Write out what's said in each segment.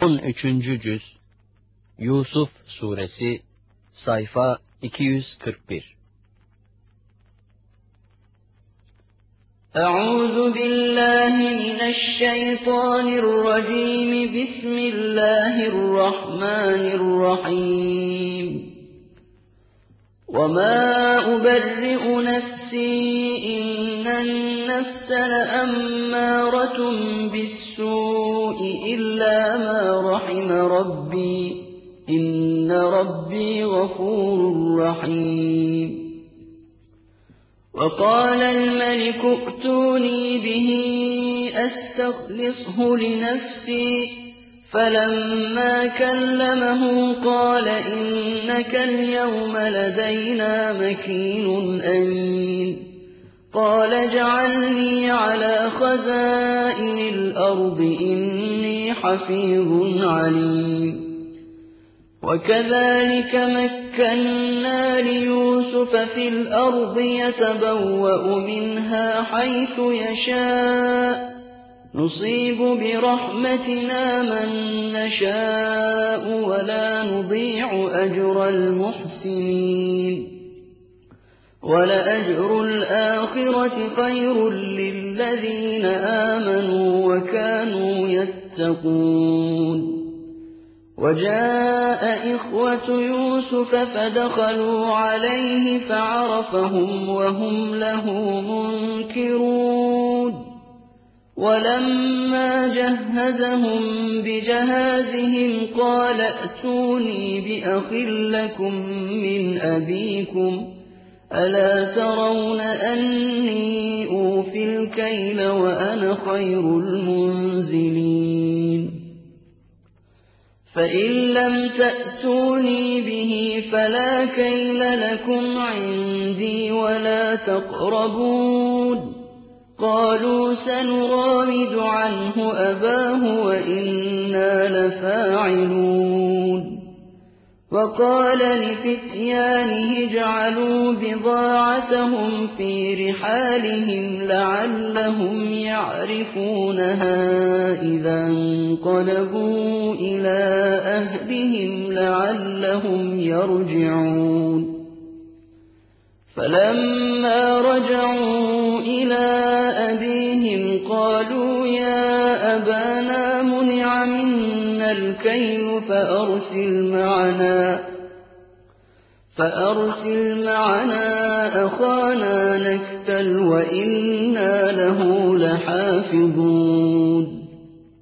13. Cüz Yusuf Suresi Sayfa 241. أعوذ بالله من الشيطان الرجيم. بسم الله الرحمن الرحيم. وما أبرئ نفسي إن النفس لأمارة بالسوء إلا ما رحم ربي إن ربي غفور رحيم. وقال الملك ائتوني به أستخلصه لنفسي فلما كلمه قال إنك اليوم لدينا مكين أمين. قال اجعلني على خزائن الأرض إني حفيظ عليم. وكذلك مكنا ليوسف في الأرض يتبوأ منها حيث يشاء نصيب برحمتنا من نشاء ولا نضيع أجر المحسنين. ولأجر الآخرة خير للذين آمنوا وكانوا يتقون. وجاء إخوة يوسف فدخلوا عليه فعرفهم وهم له منكرون. ولما جهزهم بجهازهم قال ائتوني بأخ لكم من أبيكم ألا ترون أني أوفي الكيل وأنا خير المنزلين. فإن لم تأتوني به فلا كيل لكم عندي ولا تقربون. قالوا سنراود عنه أباه وإنا لفاعلون. وقال لفتيانه اجعلوا بضاعتهم في رحالهم لعلهم يعرفونها إذا انقلبوا إلى أهلهم لعلهم يرجعون. فلما رجعوا إلى أبيهم قالوا يا أبانا منع منا الكيل فأرسل معنا أخانا نكتل وإنا له لحافظون.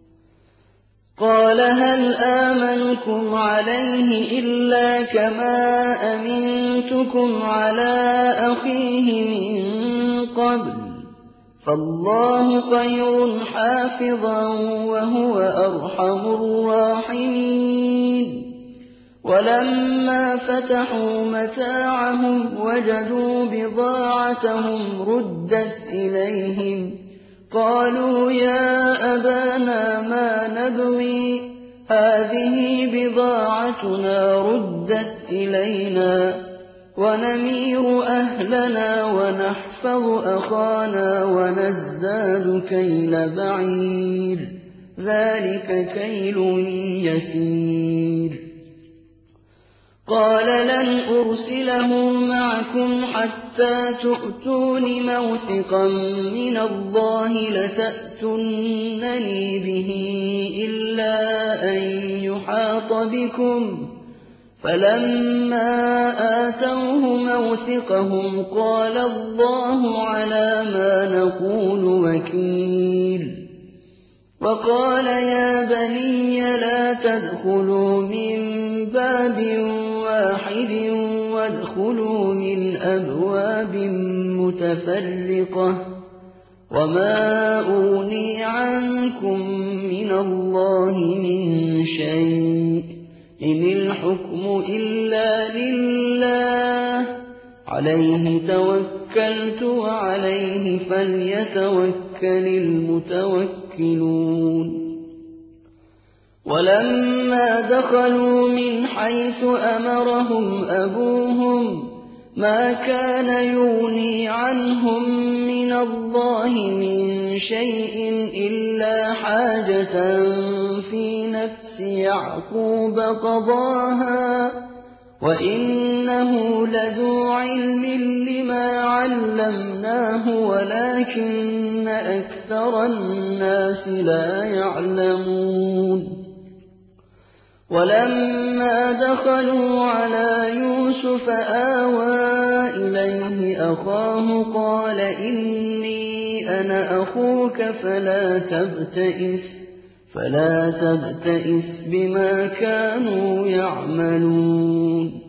قال هل آمنكم عليه إلا كما أمنتكم على أخيه من قبل فالله خير حافظا وهو أرحم الراحمين. ولما فتحوا متاعهم وجدوا بضاعتهم ردت إليهم قالوا يا أبانا ما نبغي هذه بضاعتنا ردت إلينا ونمير أهلنا ونحفظ أخانا ونزداد كيل بعير ذلك كيل يسير. قال لن أرسله معكم حتى تؤتون موثقا من الله لتأتونني به إلا أن يحاط بكم. فلما آتوه موثقهم قال الله على ما نقول وكيل. وقال يا بني لا تدخلوا من باب واحد وادخلوا من أبواب متفرقة وما أغني عنكم من الله من شيء إن الحكم إلا لله عليه توكلت وعليه فليتوكل المتوكلون. ولما دخلوا من حيث أمرهم أبوهم ما كان يغني عنهم من الله من شيء إلا حاجة في نفس نفس يعقوب قضاها وإنه لذو علم لما علمناه ولكن أكثر الناس لا يعلمون ولما دخلوا على يوسف آوى إليه أخاه قال إني أنا أخوك فلا تبتئس بما كانوا يعملون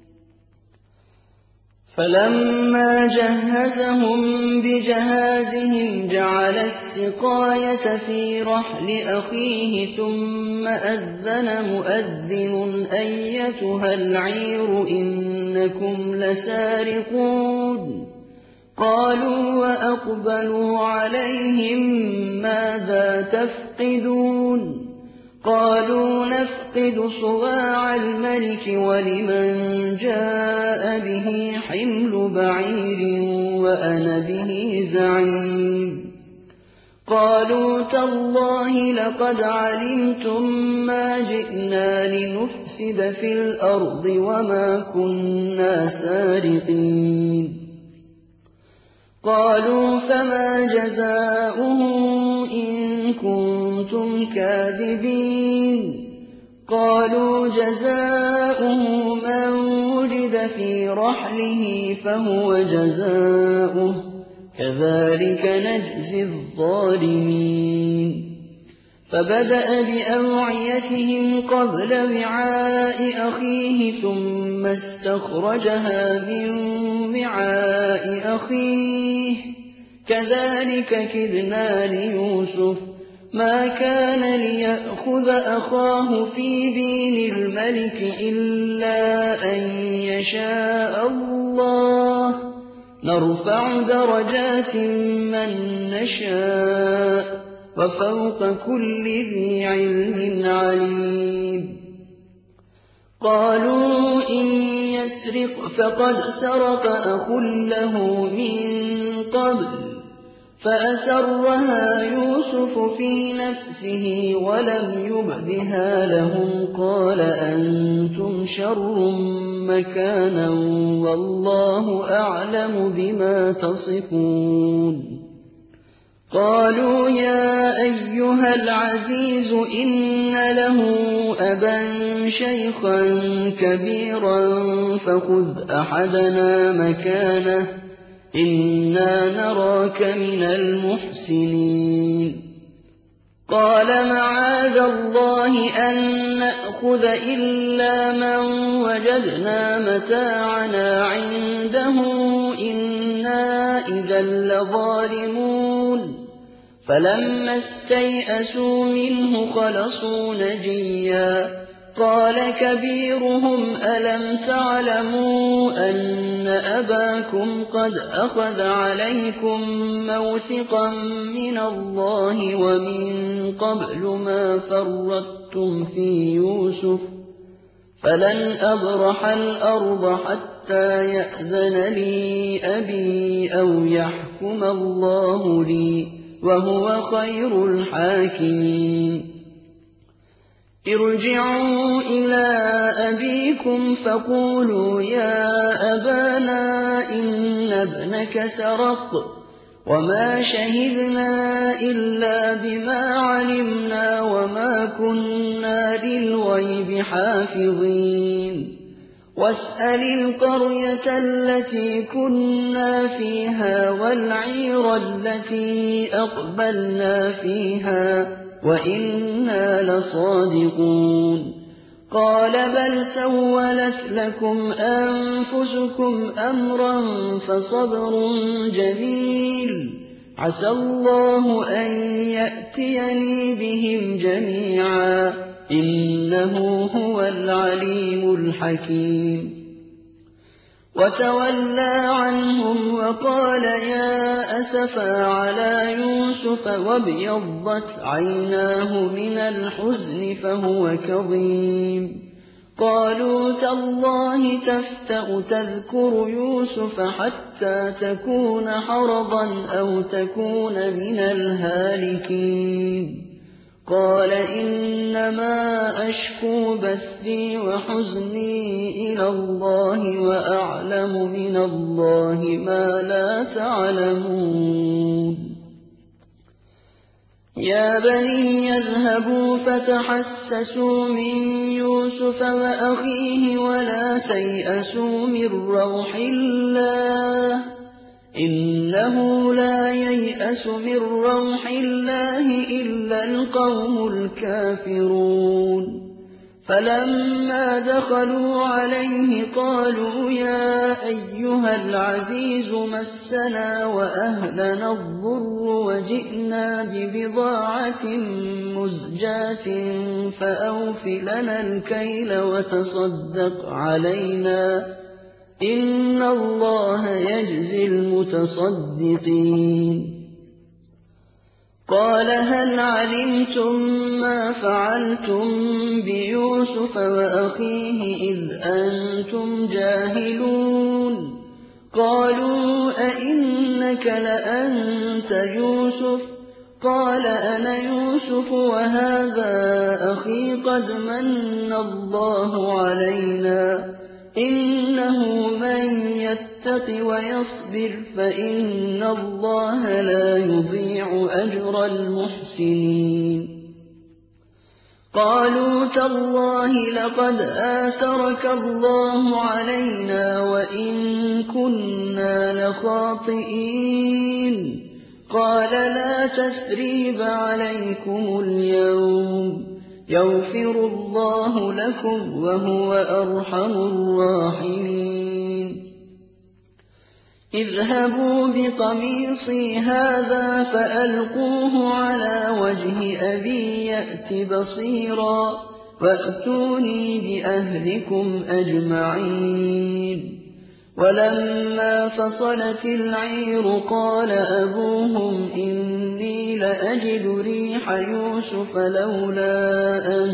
فلما جهزهم بجهازهم جعل السقاية في رحل أخيه ثم أذن مؤذن أيتها العير إنكم لسارقون قالوا وأقبلوا عليهم ماذا تفقدون قالوا نفقد صواع الملك ولمن جاء به حمل بعير وأنا به زعيم قالوا تالله لقد علمتم ما جئنا لنفسد في الأرض وما كنا سارقين قالوا فما جزاؤه إن كنتم كاذبين قالوا جزاؤه من وجد في رحله فهو جزاؤه كذلك نجزي الظالمين فبدأ بأوعيتهم قبل وعاء أخيه ثم استخرجها من وعاء أخيه كذلك كدنا ليوسف ما كان ليأخذ أخاه في دين الملك إلا أن يشاء الله نرفع درجات من نشاء وفوق كل ذي علم عليم قالوا إن يسرق فقد سرق أخ له من قبل فأسرها يوسف في نفسه ولم يبدها لهم قال أنتم شر مكانا والله أعلم بما تصفون قالوا يا أيها العزيز إن له أبا شيخا كبيرا فخذ أحدنا مكانه إنا نراك من المحسنين قال معاذ الله أن نأخذ إلا من وجدنا متاعنا عنده إنا إذا لظالمون فلما استيئسوا منه خلصوا نجيا قال كبيرهم ألم تعلموا أن أباكم قد أخذ عليكم موثقا من الله ومن قبل ما فرطتم في يوسف فلن أبرح الأرض حتى يأذن لي أبي أو يحكم الله لي وهو خير الحاكمين ارجعوا إلى أبيكم فقولوا يا أبانا إن ابنك سرق وما شهدنا إلا بما علمنا وما كنا للغيب حافظين واسأل القرية التي كنا فيها والعير التي أقبلنا فيها وإنا لصادقون قال بل سولت لكم أنفسكم أمرا فصبر جميل عسى الله أن يأتيني بهم جميعا إنه هو العليم الحكيم وتولى عنهم وقال يا أسفا على يوسف وابيضت عيناه من الحزن فهو كظيم قالوا تالله تفتأ تذكر يوسف حتى تكون حرضا أو تكون من الهالكين قال إنما أشكو بثي وحزني إلى الله وأعلم من الله ما لا تعلمون يا بني اذهبوا فتحسسوا من يوسف وأخيه ولا تيأسوا من روح الله إنه لا ييأس من روح الله إلا القوم الكافرون فلما دخلوا عليه قالوا يا أيها العزيز مسنا وأهلنا الضر وجئنا ببضاعة مزجاة فأوف لنا الكيل وتصدق علينا إن الله يجزي المتصدقين قال هل علمتم ما فعلتم بيوسف وأخيه إذ أنتم جاهلون قالوا أئنك لأنت يوسف قال أنا يوسف وهذا أخي قد من الله علينا إنه من يتق ويصبر فإن الله لا يضيع أجر المحسنين قالوا تالله لقد آثرك الله علينا وإن كنا لخاطئين قال لا تثريب عليكم اليوم يغفر الله لكم وهو أرحم الراحمين اذهبوا بقميصي هذا فألقوه على وجه أبي يأت بصيرا وأتوني بأهلكم أجمعين ولما فصلت العير قال أبوهم إني لأجد ريح يوسف لولا أن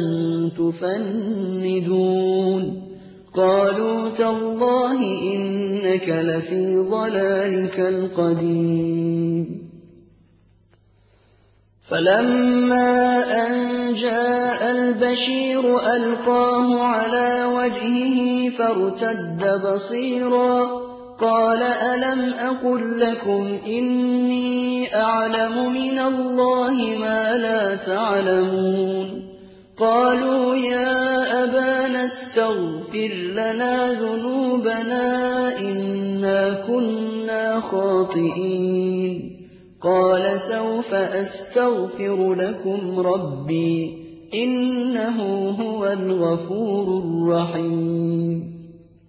تفندون قالوا تالله إنك لفي ضلالك القديم فلما أن جاء البشير ألقاه على وجهه فارتد بصيرا قال ألم أقل لكم إني أعلم من الله ما لا تعلمون قالوا يا أبانا استغفر لنا ذنوبنا إنا كنا خاطئين قال سوف أستغفر لكم ربي إنه هو الغفور الرحيم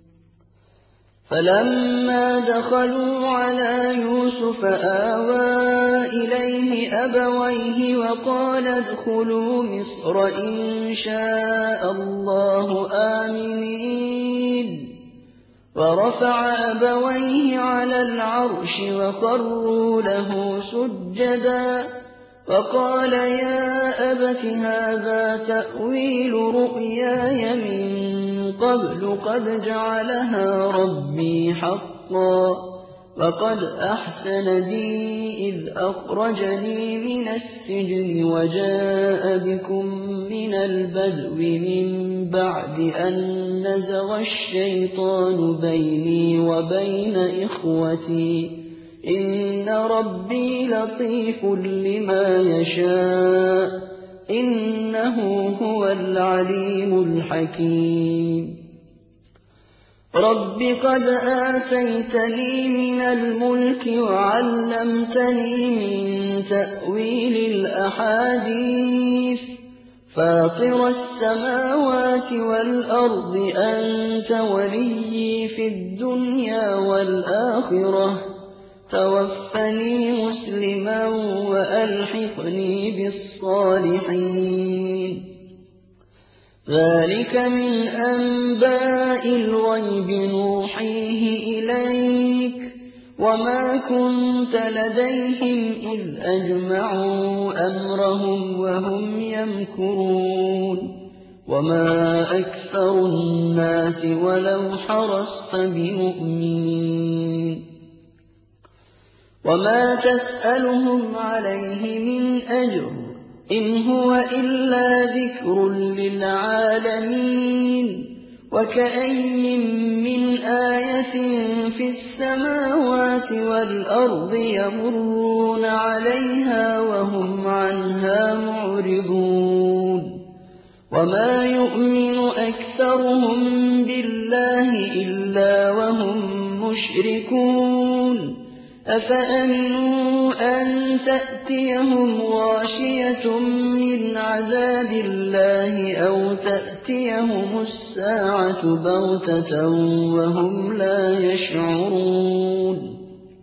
فلما دخلوا على يوسف آوى إليه أبويه وقال ادخلوا مصر إن شاء الله آمنين ورفع أبويه على العرش وخروا له سجدا وقال يا أبت هذا تأويل رؤياي من قبل قد جعلها ربي حقا وقد أحسن بي إذ أخرجني من السجن وجاء بكم من البدو من بعد أن نزغ الشيطان بيني وبين إخوتي إن ربي لطيف لما يشاء إنه هو العليم الحكيم رب قد آتيتني من الملك وعلمتني من تأويل الأحاديث فاطر السماوات والأرض أنت وليي في الدنيا والآخرة توفني مسلما وألحقني بالصالحين ذلك من أنباء الغيب نوحيه إليك وما كنت لديهم إذ أجمعوا أمرهم وهم يمكرون وما أكثر الناس ولو حرصت بمؤمنين وما تسألهم عليه من أجر إن هو إلا ذكر للعالمين وكأي من آية في السماوات والأرض يمرون عليها وهم عنها معرضون وما يؤمن أكثرهم بالله إلا وهم مشركون أفأمنوا أن تأتيهم غاشية من عذاب الله أو تأتيهم الساعة بغتة وهم لا يشعرون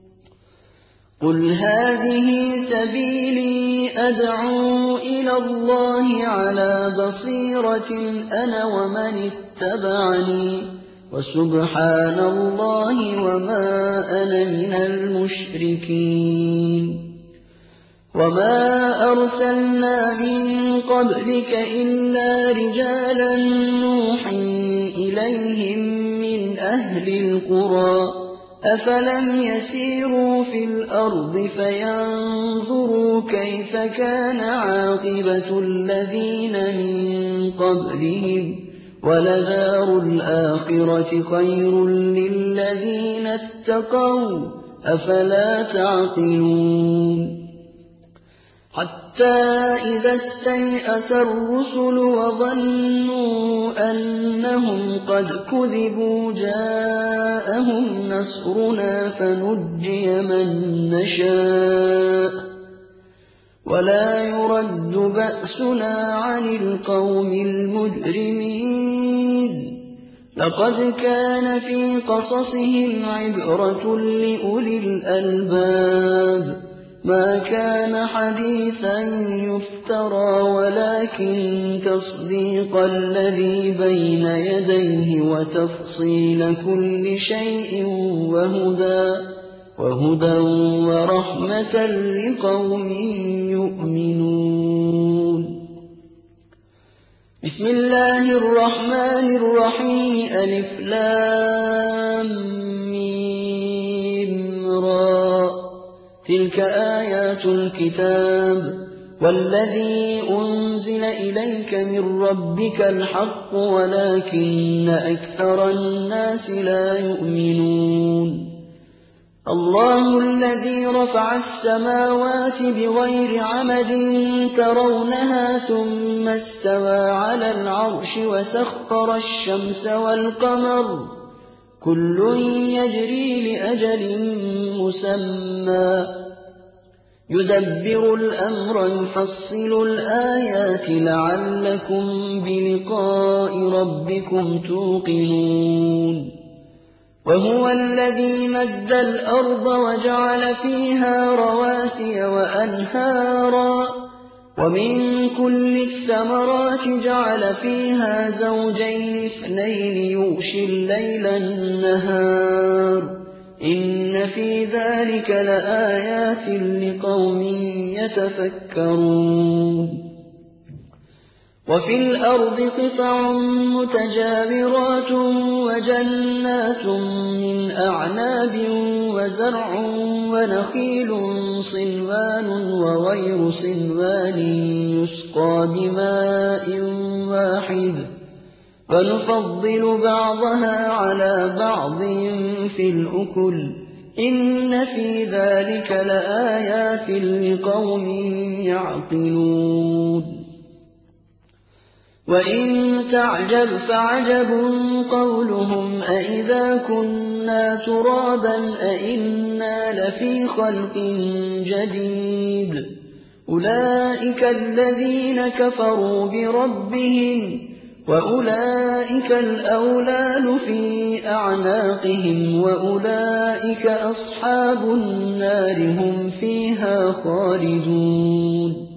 قل هذه سبيلي أدعو إلى الله على بصيرة أنا ومن اتبعني وسبحان الله وما أنا من المشركين وما أرسلنا من قبلك إلا رجالا نوحي إليهم من أهل القرى أفلم يسيروا في الأرض فينظروا كيف كان عاقبة الذين من قبلهم ولدار الآخرة خير للذين اتقوا أفلا تعقلون حتى إذا استيأس الرسل وظنوا أنهم قد كذبوا جاءهم نصرنا فنجي من نشاء ولا يرد بأسنا عن القوم المجرمين لقد كان في قصصهم عبرة لأولي الألباب ما كان حديثا يفترى ولكن تصديق الذي بين يديه وتفصيل كل شيء وهدى ورحمة لقوم يؤمنون بسم الله الرحمن الرحيم ألف لام ميم را تلك آيات الكتاب والذي أنزل إليك من ربك الحق ولكن أكثر الناس لا يؤمنون الله الذي رفع السماوات بغير عمد ترونها ثم استوى على العرش وسخر الشمس والقمر كل يجري لأجل مسمى يدبر الأمر يفصل الآيات لعلكم بلقاء ربكم توقنون وهو الذي مد الأرض وجعل فيها رواسي وأنهارا ومن كل الثمرات جعل فيها زوجين اثنين يغشي الليل النهار إن في ذلك لآيات لقوم يتفكرون وفي الأرض قطع متجاورات وجنات من أعناب وزرع ونخيل صنوان وغير صنوان يسقى بماء واحد ونفضل بعضها على بعض في الأكل إن في ذلك لآيات لقوم يعقلون وإن تعجب فعجب قولهم أإذا كنا ترابا أإنا لفي خلق جديد أولئك الذين كفروا بربهم وأولئك الأولال في أعناقهم وأولئك أصحاب النار هم فيها خالدون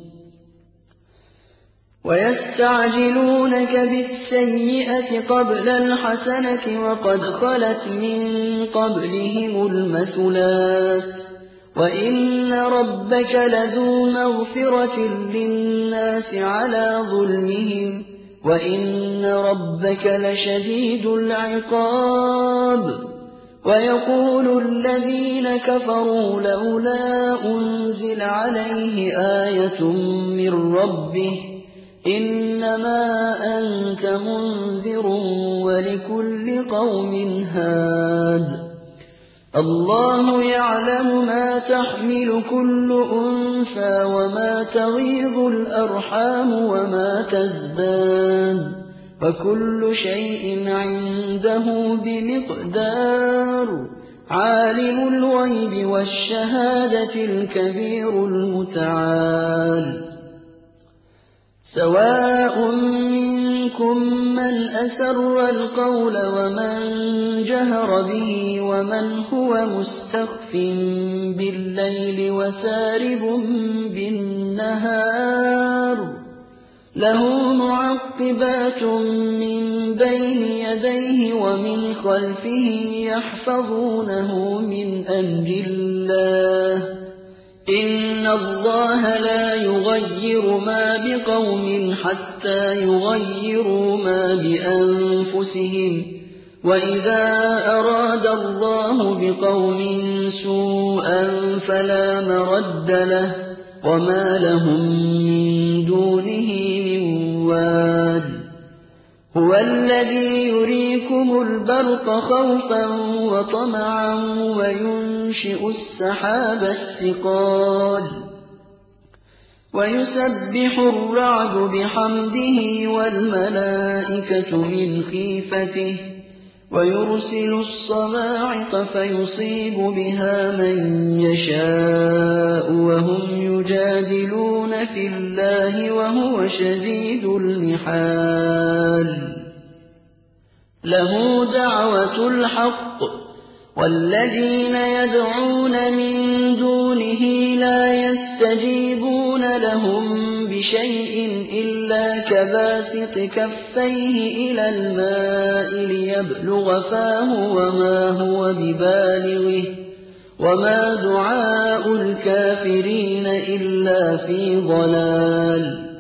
ويستعجلونك بالسيئة قبل الحسنة وقد خلت من قبلهم المثلات وإن ربك لذو مغفرة للناس على ظلمهم وإن ربك لشديد العقاب ويقول الذين كفروا لولا أنزل عليه آية من ربه إنما أنت منذر ولكل قوم هاد الله يعلم ما تحمل كل أنثى وما تغيض الأرحام وما تزداد وكل شيء عنده بمقدار عالم الغيب والشهادة الكبير المتعال سواء منكم من أسر القول ومن جهر به ومن هو مستخف بالليل وسارب بالنهار له معقبات من بين يديه ومن خلفه يحفظونه من أمر الله إن الله لا يغير ما بقوم حتى يغيروا ما بأنفسهم وإذا أراد الله بقوم سوءا فلا مرد له وما لهم من دونه من واد هو الذي يريكم البرق خوفا وطمعا وينشئ السحاب الثقال ويسبح الرعد بحمده والملائكة من خيفته ويرسل الصواعق فيصيب بها من يشاء وهم يجادلون في الله وهو شديد المحال له دعوة الحق والذين يدعون من دونه لا يستجيبون لهم بشيء إلا كباسط كفيه إلى الماء ليبلغ فاه وما هو ببالغه وما دعاء الكافرين إلا في ضلال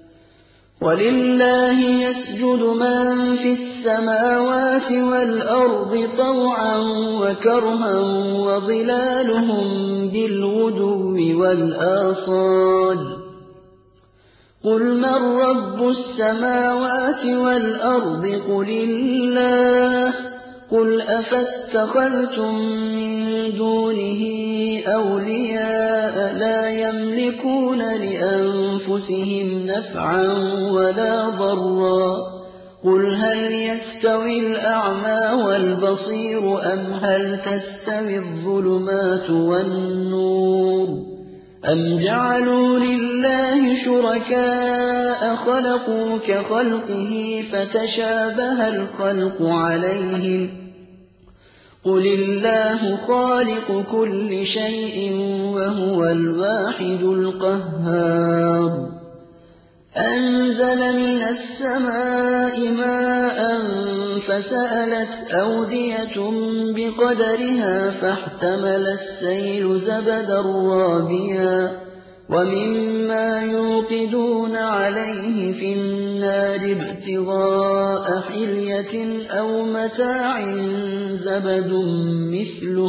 ولله يسجد من في السماوات والأرض طوعا وكرها وظلالهم بالغدو والآصال قل من رب السماوات والأرض قل الله قل أفاتخذتم من دونه أولياء لا يملكون لأنفسهم نفعا ولا ضرا قل هل يستوي الأعمى والبصير أم هل تستوي الظلمات والنور أم جعلوا لله شركاء خلقوا كخلقه فتشابه الخلق عليهم قل الله خالق كل شيء وهو الواحد القهار أنزل من السماء ماء فسألت أودية بقدرها فاحتمل السيل زبدا رابيا ومما يوقدون عليه في النار ابتغاء حلية أو متاع زبد مثله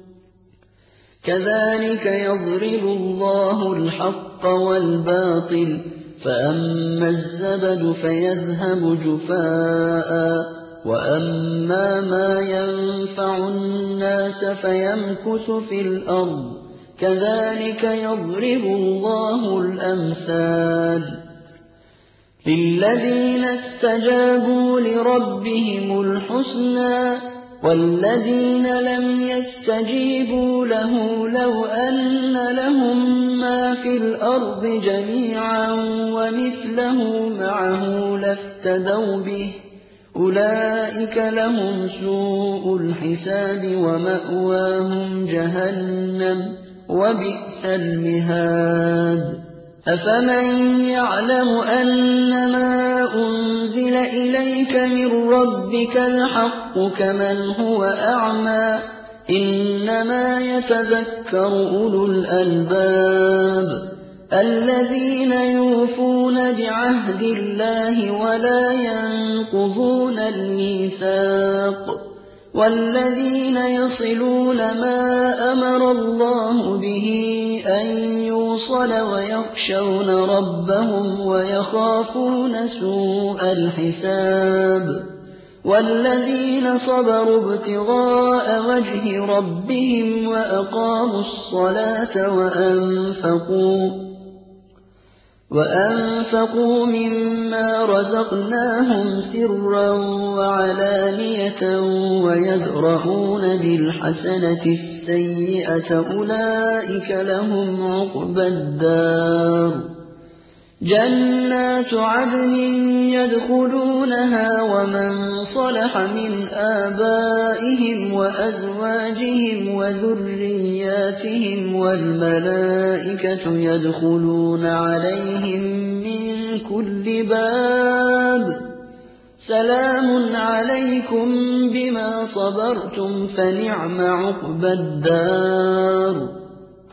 كذلك يضرب الله الحق والباطل فأما الزبد فيذهب جفاء وأما ما ينفع الناس فيمكث في الأرض كذلك يضرب الله الأمثال للذين استجابوا لربهم الحسنى والذين لم يستجيبوا له لو أن لهم ما في الأرض جميعا ومثله معه لافتدوا به أولئك لهم سوء الحساب ومأواهم جهنم وبئس المهاد أفمن يعلم أنما أنزل إليك من ربك الحق كمن هو أعمى إنما يتذكر أولو الألباب الذين يوفون بعهد الله ولا ينقضون الميثاق والذين يصلون ما أمر الله به أن يوصل ويخشون ربهم ويخافون سوء الحساب والذين صبروا ابتغاء وجه ربهم وأقاموا الصلاة وأنفقوا مما رزقناهم سرا وعلانية ويدرؤون بالحسنة السيئة أولئك لهم عقبى الدار جنات عدن يدخلونها ومن صلح من آبائهم وأزواجهم وذرياتهم والملائكة يدخلون عليهم من كل باب سلام عليكم بما صبرتم فنعم عقبى الدار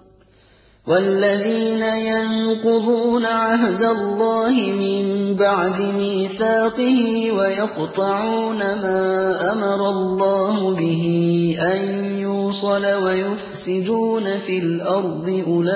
والذين ينقضون عهد الله من بعد ميثاقه ويقطعون ما أمر الله به أن يوصل ويفسدون في الأرض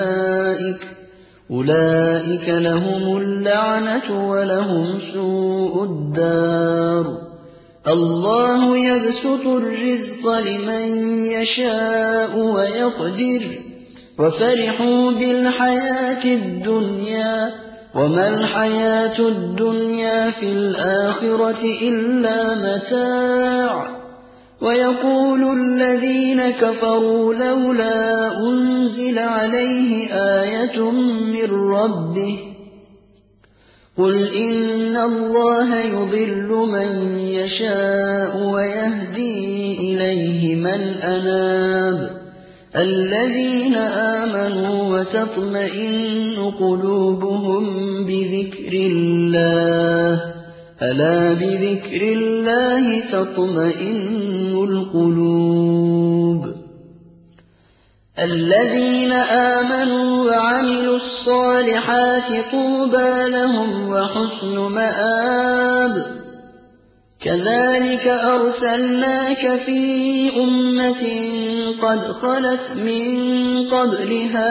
أولئك لهم اللعنة ولهم سوء الدار الله يبسط الرزق لمن يشاء ويقدر وفرحوا بالحياة الدنيا وما الحياة الدنيا في الآخرة إلا متاع ويقول الذين كفروا لولا أنزل عليه آية من ربه قل إن الله يضل من يشاء ويهدي إليه من أناب الذين آمنوا وتطمئن قلوبهم بذكر الله ألا بذكر الله تطمئن القلوب الذين آمنوا وعملوا الصالحات طوبى لهم وحسن مآب كذلك أرسلناك في أمة قد خلت من قبلها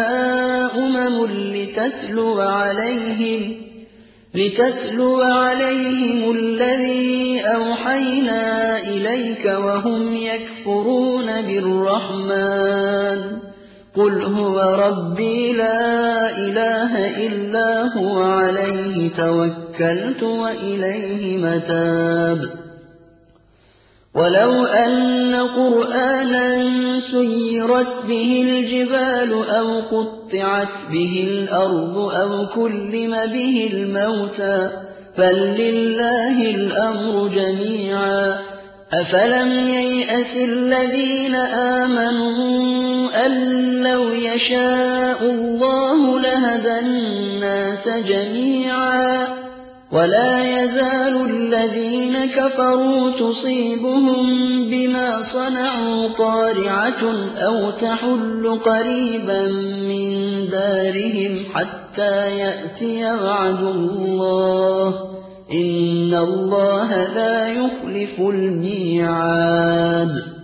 لتتلو عليهم الذي أوحينا إليك وهم يكفرون بالرحمن قل هو ربي لا إله إلا هو عليه توكلت وإليه متاب ولو أن قرآنا سيرت به الجبال أو قطعت به الأرض أو كلم به الموتى بل لله الأمر جميعا أفلم ييأس الذين آمنوا أن لو يشاء الله لهدى الناس جميعا ولا يزال الذين كفروا تصيبهم بما صنعوا قارعة أو تحل قريبا من دارهم حتى يأتي وعد الله إن الله لا يخلف الميعاد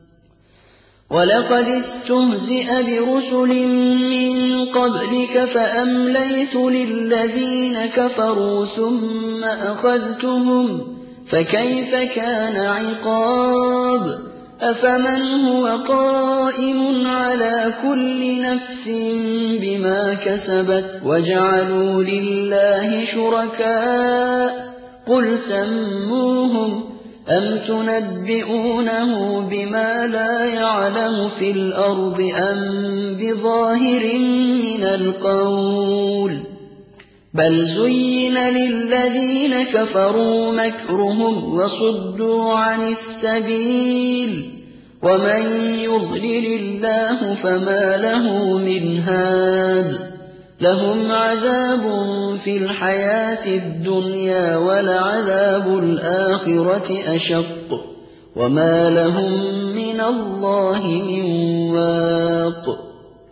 ولقد استهزئ برسل من قبلك فأمليت للذين كفروا ثم أخذتهم فكيف كان عقاب أفمن هو قائم على كل نفس بما كسبت وجعلوا لله شركاء قل سموهم أم تنبئونه بما لا يعلم في الأرض أم بظاهر من القول بل زين للذين كفروا مكرهم وصدوا عن السبيل ومن يضلل الله فما له من هاد لهم عذاب في الحياة الدنيا ولعذاب الآخرة أشق وما لهم من الله من واق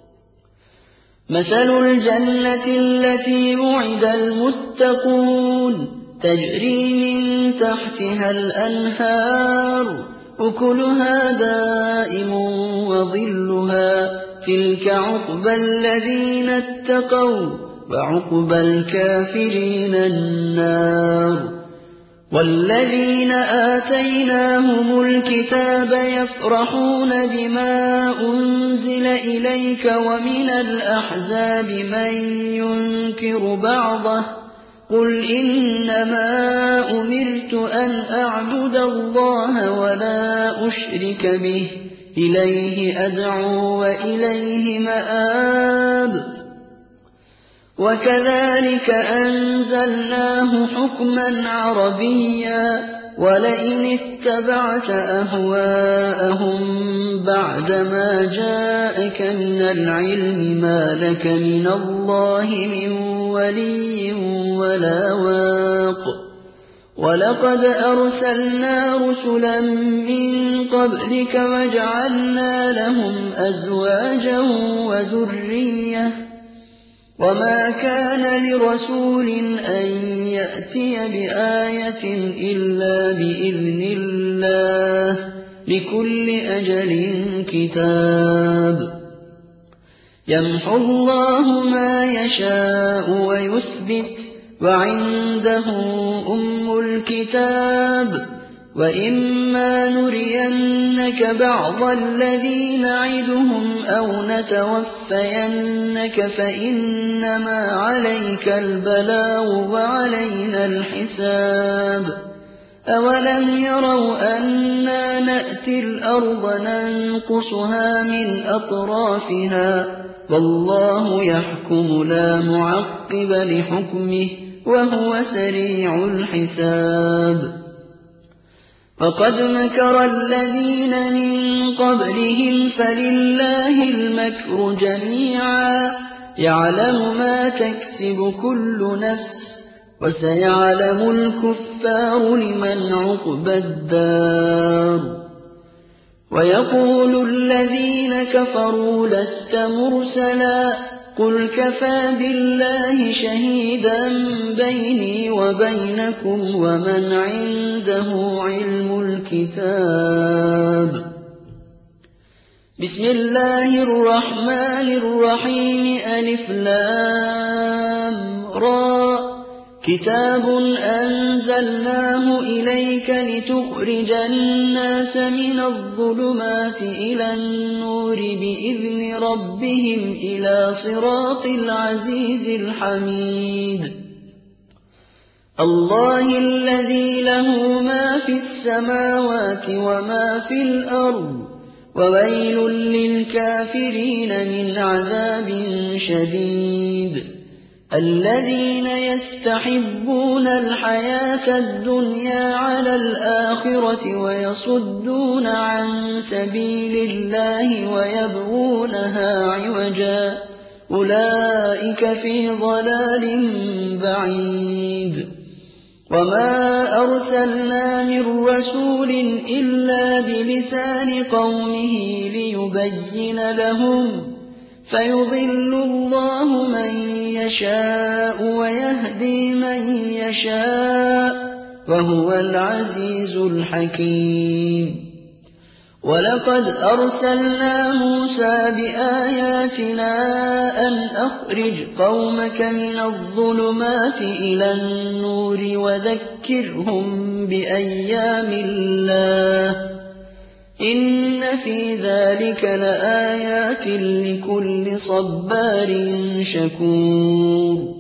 مثل الجنة التي وعد المتقون تجري من تحتها الأنهار أكلها دائم وظلها تلك عقبى الذين اتقوا وعقبى الكافرين النار والذين آتيناهم الكتاب يفرحون بما أنزل إليك ومن الأحزاب من ينكر بعضه قل إنما أمرت أن أعبد الله ولا أشرك به إليه أدعو وإليه مآب وكذلك أنزلناه حكما عربيا ولئن اتبعت أهواءهم بعدما جاءك من العلم ما لك من الله من ولي ولا واق ولقد أرسلنا رسلا من قبلك وجعلنا لهم أزواجا وذرية وما كان لرسول أن يأتي بآية إلا بإذن الله لكل أجل كتاب يمحو الله ما يشاء ويثبت وعنده أم الكتاب وإما نرينك بعض الذي نعدهم أو نتوفينك فإنما عليك البلاغ وعلينا الحساب أولم يروا أنا نأتي الأرض ننقصها من أطرافها والله يحكم لا معقب لحكمه وهو سريع الحساب وقد مكر الذين من قبلهم فلله المكر جميعا يعلم ما تكسب كل نفس وسيعلم الكفار لمن عقبى الدار ويقول الذين كفروا لست مرسلا قل كفى بالله شهيدا بيني وبينكم ومن عنده علم الكتاب بسم الله الرحمن الرحيم ألف لام را كتاب أنزلناه إليك لتخرج الناس من الظلمات إلى النور بإذن ربهم إلى صراط العزيز الحميد الله الذي له ما في السماوات وما في الأرض وويل للكافرين من عذاب شديد الذين يستحبون الحياة الدنيا على الآخرة ويصدون عن سبيل الله ويبغونها عوجا أولئك في ضلال بعيد وما أرسلنا من رسول إلا بلسان قومه ليبين لهم فيضل الله من يشاء ويهدي من يشاء وهو العزيز الحكيم ولقد أرسلنا موسى بآياتنا أن أخرج قومك من الظلمات إلى النور وذكرهم بأيام الله إن في ذلك لآيات لكل صبار شكور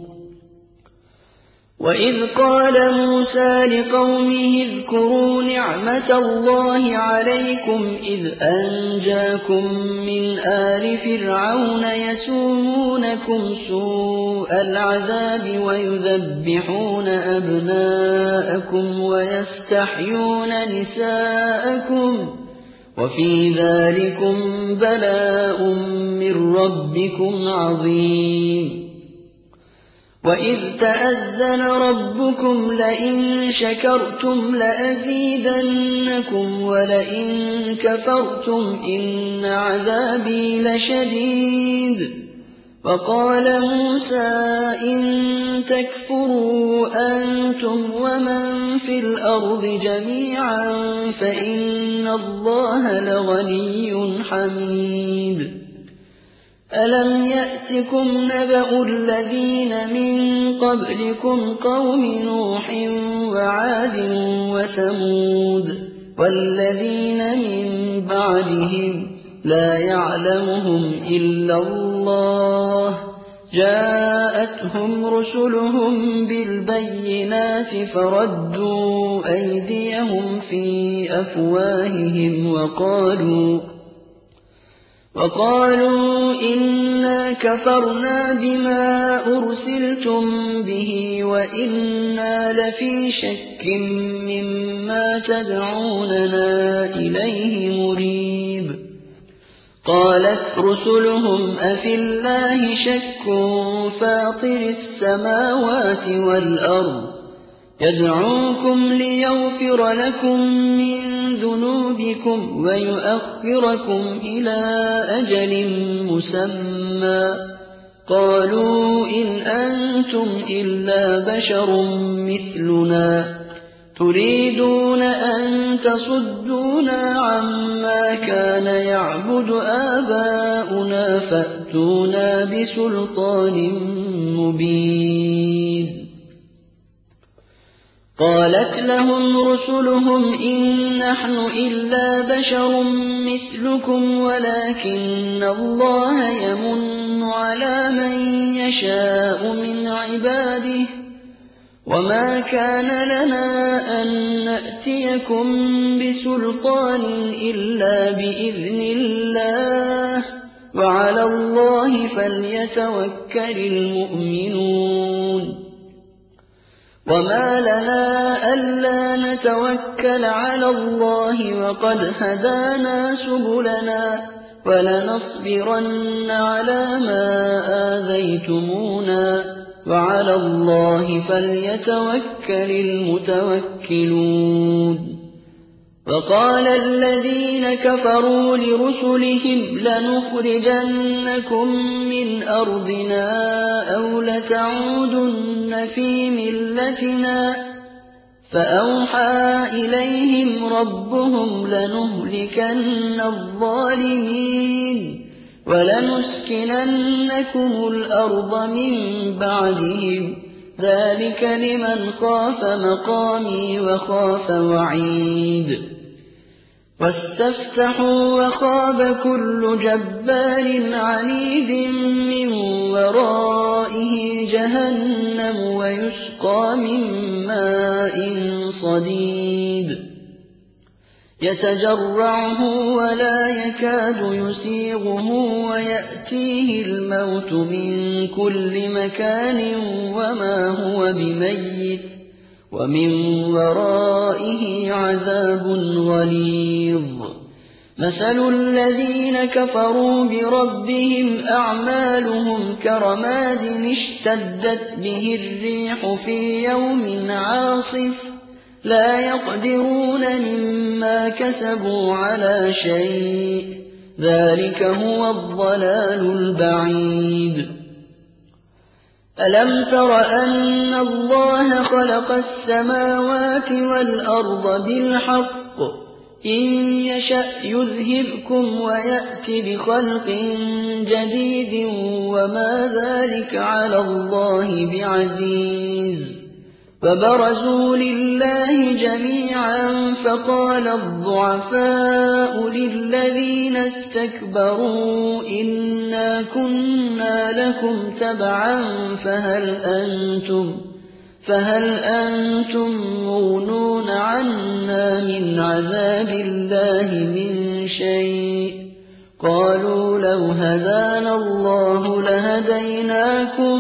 وإذ قال موسى لقومه اذكروا نعمة الله عليكم إذ أنجاكم من آل فرعون يسومونكم سوء العذاب ويذبحون أبناءكم ويستحيون نساءكم وفي ذلكم بلاء من ربكم عظيم وإذ تأذن ربكم لئن شكرتم لأزيدنكم ولئن كفرتم إن عذابي لشديد وقال موسى إن تكفروا أنتم ومن في الأرض جميعا فإن الله لغني حميد ألم يأتكم نبأ الذين من قبلكم قوم نوح وعاد وثمود والذين من بعدهم لا يعلمهم إلا الله جاءتهم رسلهم بالبينات فردوا أيديهم في أفواههم وقالوا إنا كفرنا بما أرسلتم به وإنا لفي شك مما تدعوننا إليه مريب قالت رسلهم أفي الله شك فاطر السماوات والأرض يدعوكم ليغفر لكم من ذنوبكم ويؤخركم إلى أجل مسمى قالوا إن أنتم إلا بشر مثلنا تريدون أن تصدونا عما كان يعبد آباؤنا فأتونا بسلطان مبين قالت لهم رسلهم إن نحن إلا بشر مثلكم ولكن الله يمن على من يشاء من عباده وما كان لنا أن نأتيكم بسلطان إلا بإذن الله وعلى الله فليتوكل المؤمنون وما لنا ألا نتوكل على الله وقد هدانا سبلنا ولنصبرن على ما آذيتمونا وعلى الله فليتوكل المتوكلون وقال الذين كفروا لرسلهم لنخرجنكم من أرضنا أو لتعودن في ملتنا فأوحى إليهم ربهم لنهلكن الظالمين ولنسكننكم الأرض من بعدهم ذلك لمن خاف مقامي وخاف وعيد واستفتحوا وخاب كل جبار عنيد من ورائه جهنم ويسقى من ماء صديد يتجرعه ولا يكاد يسيغه ويأتيه الموت من كل مكان وما هو بميت ومن ورائه عذاب غليظ مثل الذين كفروا بربهم أعمالهم كرماد اشتدت به الريح في يوم عاصف لا يقدرون مما كسبوا على شيء ذلك هو الضلال البعيد ألم تر أن الله خلق السماوات والأرض بالحق إن يشأ يذهبكم ويأت بخلق جديد وما ذلك على الله بعزيز فبرزوا لله جميعا فقال الضعفاء للذين استكبروا إنا كنا لكم تبعا فهل أنتم مغنون عنا من عذاب الله من شيء قالوا لو هدانا الله لهديناكم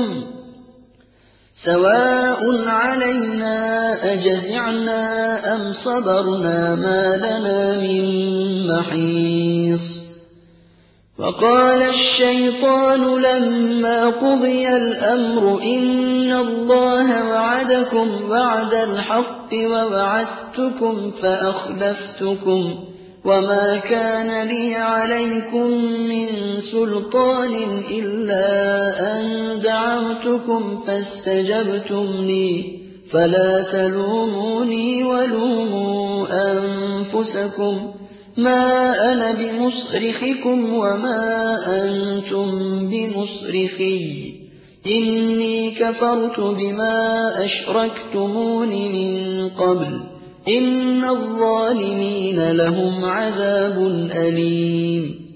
سواء علينا أجزعنا أم صبرنا ما لنا من محيص وقال الشيطان لما قضي الأمر إن الله وعدكم وعد الحق ووعدتكم فأخلفتكم وما كان لي عليكم من سلطان إلا أن دعوتكم فاستجبتم لي فلا تلوموني ولوموا أنفسكم ما أنا بمصرخكم وما أنتم بمصرخي إني كفرت بما أشركتمون من قبل إن الظالمين لهم عذاب أليم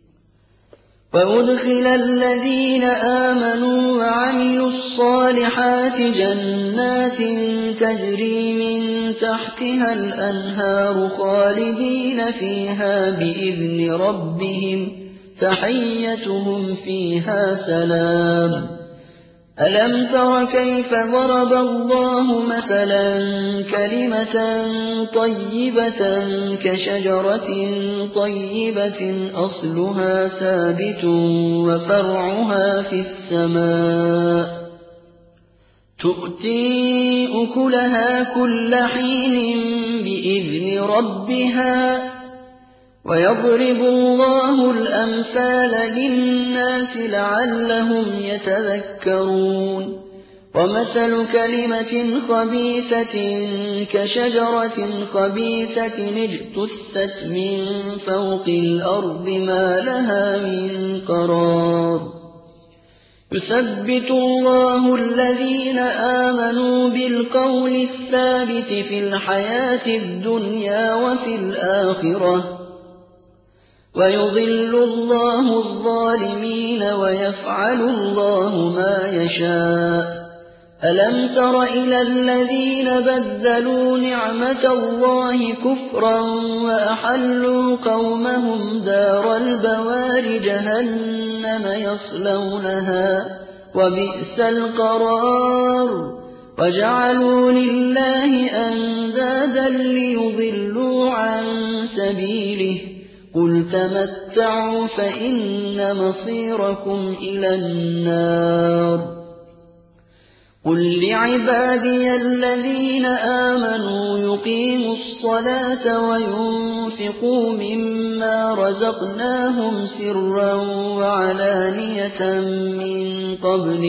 وأدخل الذين آمنوا وعملوا الصالحات جنات تجري من تحتها الأنهار خالدين فيها بإذن ربهم تحيتهم فيها سلام ألم تر كيف ضرب الله مثلا كلمة طيبة كشجرة طيبة أصلها ثابت وفرعها في السماء تؤتي أكلها كل حين بإذن ربها ويضرب الله الأمثال للناس لعلهم يتذكرون ومثل كلمة خبيثة كشجرة خبيثة اجتثت من فوق الأرض ما لها من قرار يثبت الله الذين آمنوا بالقول الثابت في الحياة الدنيا وفي الآخرة ويضل الله الظالمين ويفعل الله ما يشاء ألم تر إلى الذين بدلوا نعمة الله كفرا وأحلوا قومهم دار البوار جهنم يصلونها وبئس القرار وجعلوا لله أندادا ليضلوا عن سبيله قل تمتعوا فإن مصيركم إلى النار قل لعبادي الذين آمنوا يقيموا الصلاة وينفقوا مما رزقناهم سرا وعلانية من قبل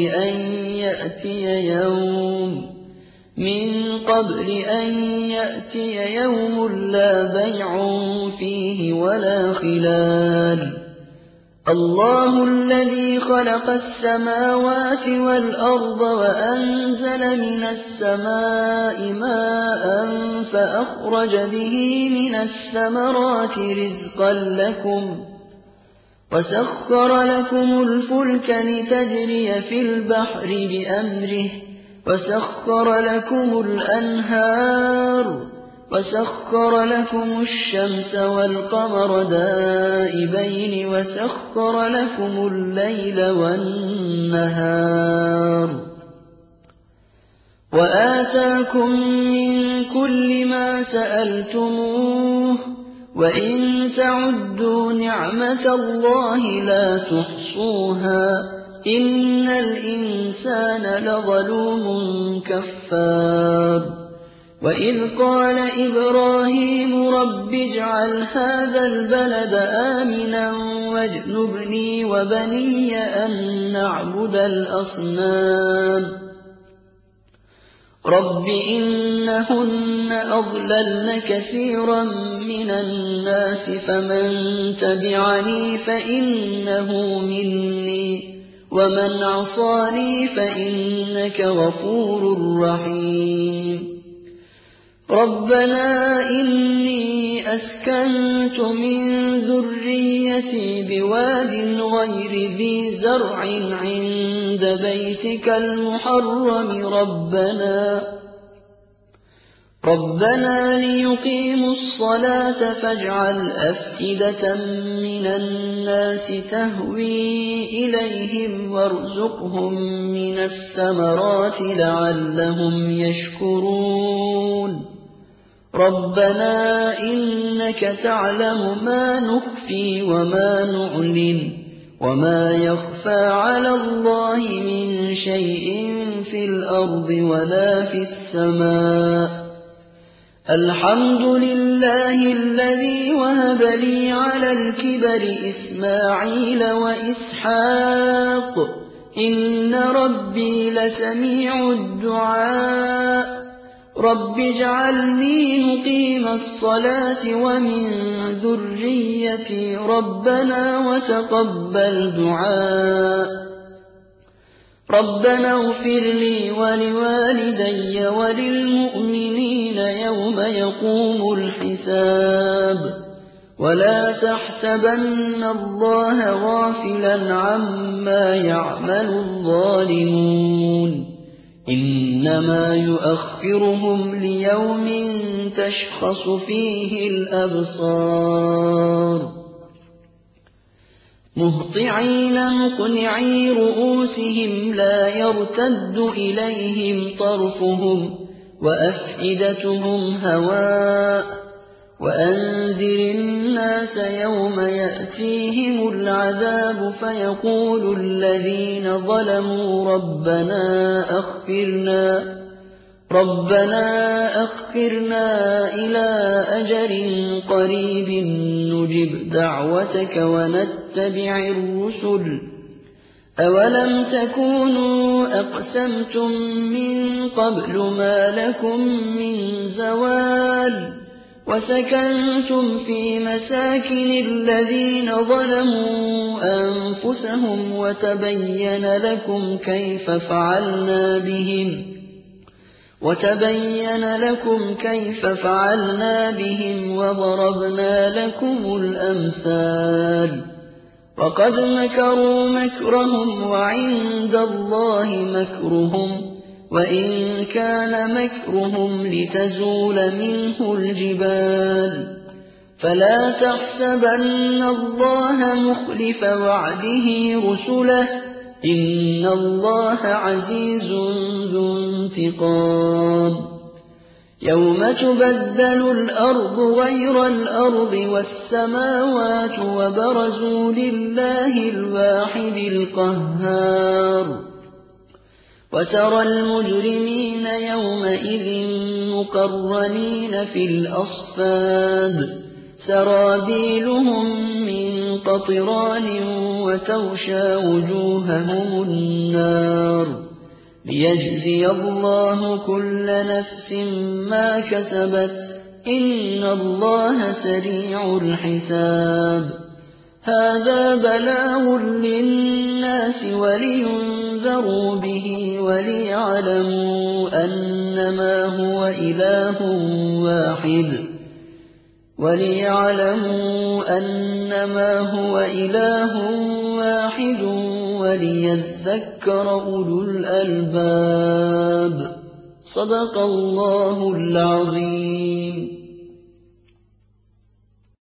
أن يأتي يوم لا بيع فيه ولا خلال الله الذي خلق السماوات والأرض وأنزل من السماء ماء فأخرج به من الثمرات رزقا لكم وسخر لكم الفلك لتجري في البحر بأمره وسخر لكم الأنهار وسخر لكم الشمس والقمر دائبين وسخر لكم الليل والنهار وآتاكم من كل ما سألتموه وإن تعدوا نعمة الله لا تحصوها إن الإنسان لظلوم كفار وإذ قال إبراهيم رب اجعل هذا البلد آمنا واجنبني وبني أن نعبد الأصنام رب إنهن أضللن كثيرا من الناس فمن تبعني فإنه مني ومن عصاني فإنك غفور رحيم ربنا إني أسكنت من ذريتي بواد غير ذي زرع عند بيتك المحرم ربنا ليقيموا الصلاة فاجعل أفئدة من الناس تهوي إليهم وارزقهم من الثمرات لعلهم يشكرون ربنا إنك تعلم ما نخفي وما نعلن وما يخفى على الله من شيء في الأرض ولا في السماء الحمد لله الذي وهب لي على الكبر إسماعيل وإسحاق إن ربي لسميع الدعاء رب اجعلني مقيم الصلاة ومن ذريتي ربنا وتقبل دعاء ربنا اغفر لي ولوالدي وللمؤمنين يوم يقوم الحساب ولا تحسبن الله غافلا عما يعمل الظالمون إنما يؤخرهم ليوم تشخص فيه الأبصار مهطعين مقنعي رؤوسهم لا يرتد إليهم طرفهم وأفئدتهم هواء وأنذر الناس يوم يأتيهم العذاب فيقول الذين ظلموا ربنا أخرنا إلى أجل قريب نجب دعوتك ونتبع الرسل أولم تكونوا أقسمتم من قبل ما لكم من زوال وسكنتم في مساكن الذين ظلموا أنفسهم وتبين لكم كيف فعلنا بهم وضربنا لكم الأمثال وقد مكروا مكرهم وعند الله مكرهم وإن كان مكرهم لتزول منه الجبال فلا تحسبن الله مخلف وعده رسله إن الله عزيز ذو انتقام يوم تبدل الأرض غير الأرض والسماوات وبرزوا لله الواحد القهار وترى المجرمين يومئذ مقرنين في الأصفاد سرابيلهم من قطران وتغشى وجوههم النار ليجزي الله كل نفس ما كسبت إن الله سريع الحساب هذا بلاغ للناس ولينذروا به وليعلموا أنما هو إله واحد وليذكر أولو الألباب صدق الله العظيم.